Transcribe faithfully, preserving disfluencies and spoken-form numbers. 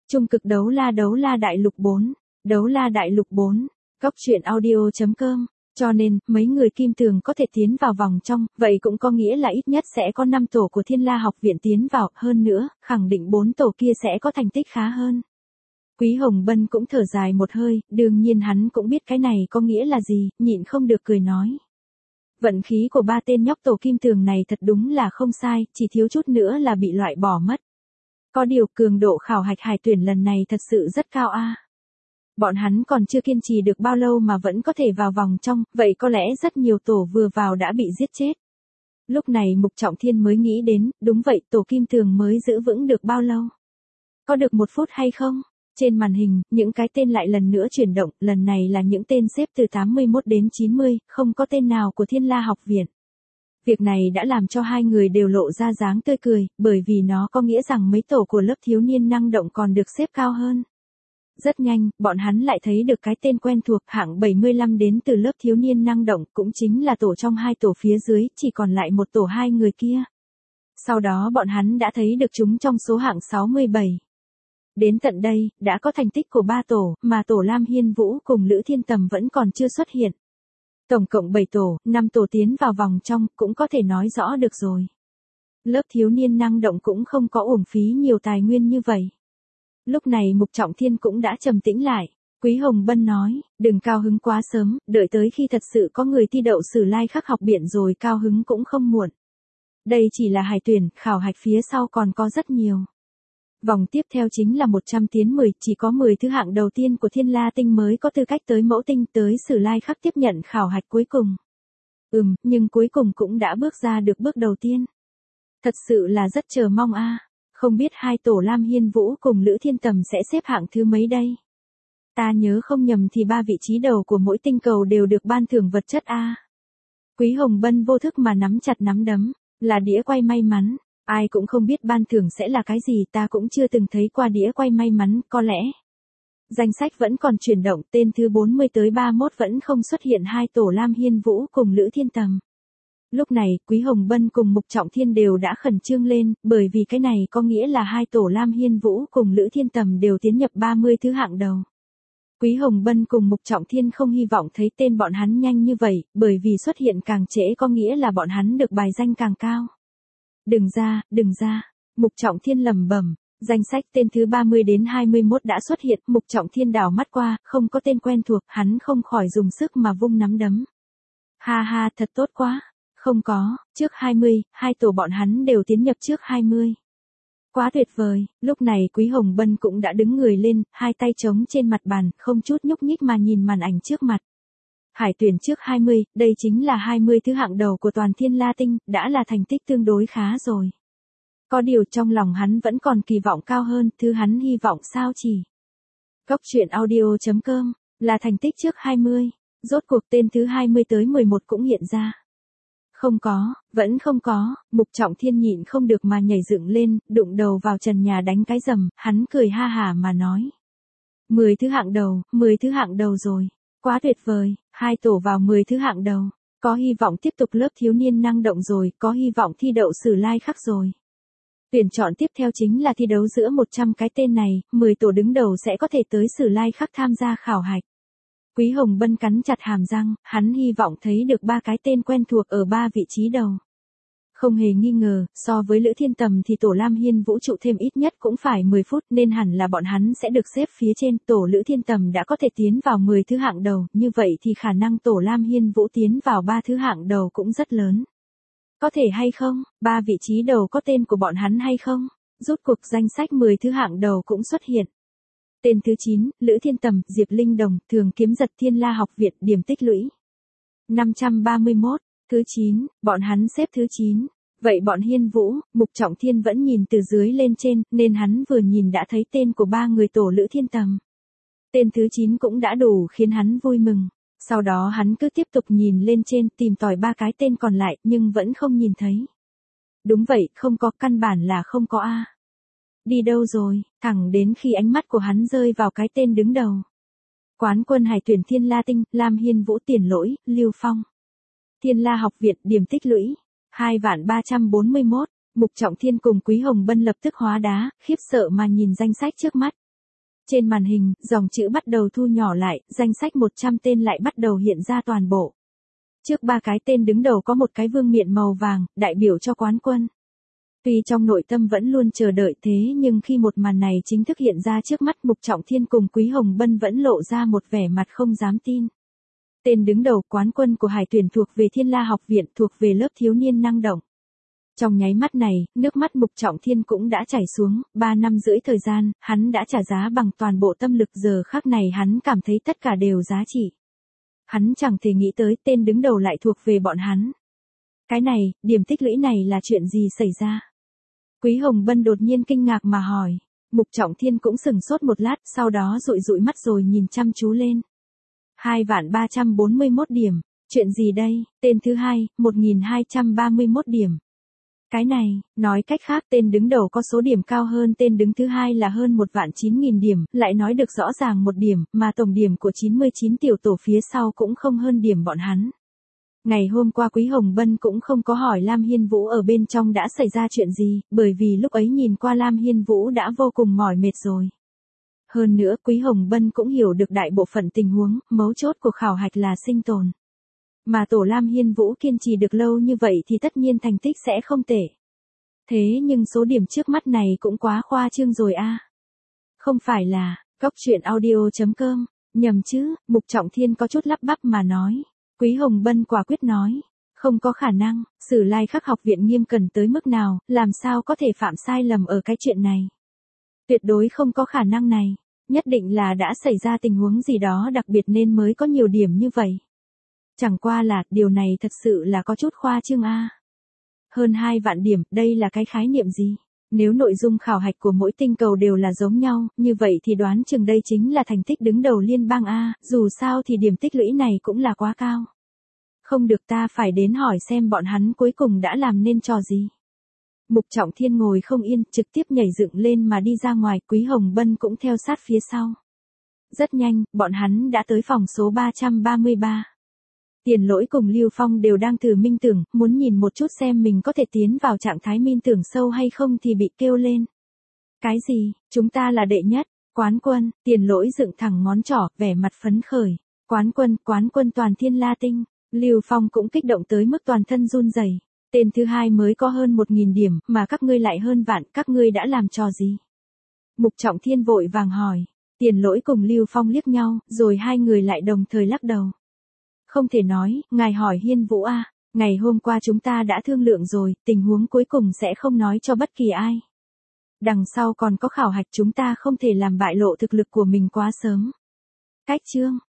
Trung cực đấu la đấu la đại lục bốn, đấu la đại lục bốn, góc truyện audio.com. Cho nên, mấy người kim tường có thể tiến vào vòng trong, vậy cũng có nghĩa là ít nhất sẽ có năm tổ của Thiên La học viện tiến vào, hơn nữa, khẳng định bốn tổ kia sẽ có thành tích khá hơn. Quý Hồng Bân cũng thở dài một hơi, đương nhiên hắn cũng biết cái này có nghĩa là gì, nhịn không được cười nói. Vận khí của ba tên nhóc tổ kim tường này thật đúng là không sai, chỉ thiếu chút nữa là bị loại bỏ mất. Có điều cường độ khảo hạch hải tuyển lần này thật sự rất cao a. Bọn hắn còn chưa kiên trì được bao lâu mà vẫn có thể vào vòng trong, vậy có lẽ rất nhiều tổ vừa vào đã bị giết chết. Lúc này Mục Trọng Thiên mới nghĩ đến, đúng vậy, tổ kim tường mới giữ vững được bao lâu? Có được một phút hay không? Trên màn hình, những cái tên lại lần nữa chuyển động, lần này là những tên xếp từ tám mươi mốt đến chín mươi, không có tên nào của Thiên La học viện. Việc này đã làm cho hai người đều lộ ra dáng tươi cười, bởi vì nó có nghĩa rằng mấy tổ của lớp thiếu niên năng động còn được xếp cao hơn. Rất nhanh, bọn hắn lại thấy được cái tên quen thuộc hạng bảy mươi lăm đến từ lớp thiếu niên năng động, cũng chính là tổ trong hai tổ phía dưới, chỉ còn lại một tổ hai người kia. Sau đó bọn hắn đã thấy được chúng trong số hạng sáu mươi bảy. Đến tận đây, đã có thành tích của ba tổ, mà tổ Lam Hiên Vũ cùng Lữ Thiên Tầm vẫn còn chưa xuất hiện. Tổng cộng bảy tổ, năm tổ tiến vào vòng trong, cũng có thể nói rõ được rồi. Lớp thiếu niên năng động cũng không có uổng phí nhiều tài nguyên như vậy. Lúc này Mục Trọng Thiên cũng đã trầm tĩnh lại. Quý Hồng Bân nói, đừng cao hứng quá sớm, đợi tới khi thật sự có người thi đậu Sử Lai Khắc học viện rồi cao hứng cũng không muộn. Đây chỉ là hải tuyển, khảo hạch phía sau còn có rất nhiều. Vòng tiếp theo chính là một trăm tiến mười, chỉ có mười thứ hạng đầu tiên của Thiên La Tinh mới có tư cách tới mẫu tinh tới Sử Lai Khắc tiếp nhận khảo hạch cuối cùng. Ừm, nhưng cuối cùng cũng đã bước ra được bước đầu tiên. Thật sự là rất chờ mong a. Không biết hai tổ Lam Hiên Vũ cùng Lữ Thiên Tầm sẽ xếp hạng thứ mấy đây? Ta nhớ không nhầm thì ba vị trí đầu của mỗi tinh cầu đều được ban thưởng vật chất a. Quý Hồng Bân vô thức mà nắm chặt nắm đấm, là đĩa quay may mắn. Ai cũng không biết ban thưởng sẽ là cái gì, ta cũng chưa từng thấy qua đĩa quay may mắn, có lẽ. Danh sách vẫn còn chuyển động, tên thứ bốn mươi tới ba mươi mốt vẫn không xuất hiện hai tổ Lam Hiên Vũ cùng Lữ Thiên Tầm. Lúc này, Quý Hồng Bân cùng Mục Trọng Thiên đều đã khẩn trương lên, bởi vì cái này có nghĩa là hai tổ Lam Hiên Vũ cùng Lữ Thiên Tầm đều tiến nhập ba mươi thứ hạng đầu. Quý Hồng Bân cùng Mục Trọng Thiên không hy vọng thấy tên bọn hắn nhanh như vậy, bởi vì xuất hiện càng trễ có nghĩa là bọn hắn được bài danh càng cao. Đừng ra, đừng ra. Mục Trọng Thiên lẩm bẩm, danh sách tên thứ ba mươi đến hai mươi mốt đã xuất hiện, Mục Trọng Thiên đảo mắt qua, không có tên quen thuộc, hắn không khỏi dùng sức mà vung nắm đấm. Ha ha, thật tốt quá. Không có, trước hai mươi, hai tổ bọn hắn đều tiến nhập trước hai mươi. Quá tuyệt vời, lúc này Quý Hồng Bân cũng đã đứng người lên, hai tay trống trên mặt bàn, không chút nhúc nhích mà nhìn màn ảnh trước mặt. Hải tuyển trước hai mươi, đây chính là hai mươi thứ hạng đầu của toàn Thiên La Tinh, đã là thành tích tương đối khá rồi. Có điều trong lòng hắn vẫn còn kỳ vọng cao hơn, thứ hắn hy vọng sao chỉ. Góc truyện audio.com, là thành tích trước hai mươi, rốt cuộc tên thứ hai mươi tới mười một cũng hiện ra. Không có, vẫn không có, Mục Trọng Thiên nhịn không được mà nhảy dựng lên, đụng đầu vào trần nhà đánh cái rầm, hắn cười ha hả mà nói. mười thứ hạng đầu, mười thứ hạng đầu rồi. Quá tuyệt vời, hai tổ vào mười thứ hạng đầu. Có hy vọng tiếp tục lớp thiếu niên năng động rồi, có hy vọng thi đậu Sử Lai Khắc rồi. Tuyển chọn tiếp theo chính là thi đấu giữa một trăm cái tên này, mười tổ đứng đầu sẽ có thể tới Sử Lai Khắc tham gia khảo hạch. Quý Hồng Bân cắn chặt hàm răng, hắn hy vọng thấy được ba cái tên quen thuộc ở ba vị trí đầu. Không hề nghi ngờ, so với Lữ Thiên Tầm thì tổ Lam Hiên Vũ trụ thêm ít nhất cũng phải mười phút nên hẳn là bọn hắn sẽ được xếp phía trên. Tổ Lữ Thiên Tầm đã có thể tiến vào mười thứ hạng đầu, như vậy thì khả năng tổ Lam Hiên Vũ tiến vào ba thứ hạng đầu cũng rất lớn. Có thể hay không, ba vị trí đầu có tên của bọn hắn hay không? Rốt cuộc danh sách mười thứ hạng đầu cũng xuất hiện. Tên thứ chín, Lữ Thiên Tầm, Diệp Linh Đồng, Thường Kiếm Giật Thiên La học viện, điểm tích lũy năm trăm ba mươi mốt. Thứ chín, bọn hắn xếp thứ chín. Vậy bọn Hiên Vũ, Mục Trọng Thiên vẫn nhìn từ dưới lên trên, nên hắn vừa nhìn đã thấy tên của ba người tổ Lữ Thiên Tầm. Tên thứ chín cũng đã đủ khiến hắn vui mừng. Sau đó hắn cứ tiếp tục nhìn lên trên tìm tòi ba cái tên còn lại nhưng vẫn không nhìn thấy. Đúng vậy, không có, căn bản là không có a. Đi đâu rồi, thẳng đến khi ánh mắt của hắn rơi vào cái tên đứng đầu. Quán quân hải tuyển Thiên La Tinh, Lam Hiên Vũ, Tiền Lỗi, Lưu Phong. Thiên La học viện, điểm tích lũy hai vạn ba trăm bốn mươi mốt. Mục Trọng Thiên cùng Quý Hồng Bân lập tức hóa đá, khiếp sợ mà nhìn danh sách trước mắt. Trên màn hình, dòng chữ bắt đầu thu nhỏ lại, danh sách một trăm tên lại bắt đầu hiện ra toàn bộ. Trước ba cái tên đứng đầu có một cái vương miện màu vàng, đại biểu cho quán quân. Tuy trong nội tâm vẫn luôn chờ đợi thế nhưng khi một màn này chính thức hiện ra trước mắt, Mục Trọng Thiên cùng Quý Hồng Bân vẫn lộ ra một vẻ mặt không dám tin. Tên đứng đầu quán quân của Hải tuyển thuộc về Thiên La học viện, thuộc về lớp thiếu niên năng động. Trong nháy mắt này, nước mắt Mục Trọng Thiên cũng đã chảy xuống, ba năm rưỡi thời gian, hắn đã trả giá bằng toàn bộ tâm lực, giờ khắc này hắn cảm thấy tất cả đều giá trị. Hắn chẳng thể nghĩ tới tên đứng đầu lại thuộc về bọn hắn. Cái này, điểm tích lũy này là chuyện gì xảy ra? Quý Hồng Bân đột nhiên kinh ngạc mà hỏi. Mục Trọng Thiên cũng sừng sốt một lát, sau đó dụi dụi mắt rồi nhìn chăm chú lên. hai vạn ba trăm bốn mươi mốt điểm. Chuyện gì đây? Tên thứ hai, một nghìn hai trăm ba mươi mốt điểm. Cái này, nói cách khác tên đứng đầu có số điểm cao hơn tên đứng thứ hai là hơn một vạn chín nghìn điểm, lại nói được rõ ràng một điểm, mà tổng điểm của chín mươi chín tiểu tổ phía sau cũng không hơn điểm bọn hắn. Ngày hôm qua Quý Hồng Bân cũng không có hỏi Lam Hiên Vũ ở bên trong đã xảy ra chuyện gì, bởi vì lúc ấy nhìn qua Lam Hiên Vũ đã vô cùng mỏi mệt rồi. Hơn nữa Quý Hồng Bân cũng hiểu được đại bộ phận tình huống, mấu chốt của khảo hạch là sinh tồn. Mà tổ Lam Hiên Vũ kiên trì được lâu như vậy thì tất nhiên thành tích sẽ không tệ. Thế nhưng số điểm trước mắt này cũng quá khoa trương rồi a. Không phải là, Cóc Truyện Audio chấm com, nhầm chứ, Mục Trọng Thiên có chút lắp bắp mà nói. Quý Hồng Bân quả quyết nói, không có khả năng, Sử Lai Khắc học viện nghiêm cẩn tới mức nào, làm sao có thể phạm sai lầm ở cái chuyện này. Tuyệt đối không có khả năng này, nhất định là đã xảy ra tình huống gì đó đặc biệt nên mới có nhiều điểm như vậy. Chẳng qua là, điều này thật sự là có chút khoa trương a. Hơn hai vạn điểm, đây là cái khái niệm gì? Nếu nội dung khảo hạch của mỗi tinh cầu đều là giống nhau, như vậy thì đoán chừng đây chính là thành tích đứng đầu liên bang a, dù sao thì điểm tích lũy này cũng là quá cao. Không được, ta phải đến hỏi xem bọn hắn cuối cùng đã làm nên trò gì. Mục Trọng Thiên ngồi không yên, trực tiếp nhảy dựng lên mà đi ra ngoài, Quý Hồng Bân cũng theo sát phía sau. Rất nhanh, bọn hắn đã tới phòng số ba trăm ba mươi ba. Tiền Lỗi cùng Lưu Phong đều đang thử minh tưởng, muốn nhìn một chút xem mình có thể tiến vào trạng thái minh tưởng sâu hay không thì bị kêu lên. Cái gì, chúng ta là đệ nhất, quán quân, Tiền Lỗi dựng thẳng ngón trỏ, vẻ mặt phấn khởi. Quán quân, quán quân toàn Thiên La Tinh. Lưu Phong cũng kích động tới mức toàn thân run rẩy. Tên thứ hai mới có hơn một nghìn điểm, mà các ngươi lại hơn vạn, các ngươi đã làm trò gì? Mục Trọng Thiên vội vàng hỏi. Tiền Lỗi cùng Lưu Phong liếc nhau, rồi hai người lại đồng thời lắc đầu. Không thể nói, ngài hỏi Hiên Vũ a, ngày hôm qua chúng ta đã thương lượng rồi, tình huống cuối cùng sẽ không nói cho bất kỳ ai. Đằng sau còn có khảo hạch, chúng ta không thể làm bại lộ thực lực của mình quá sớm. Cách chương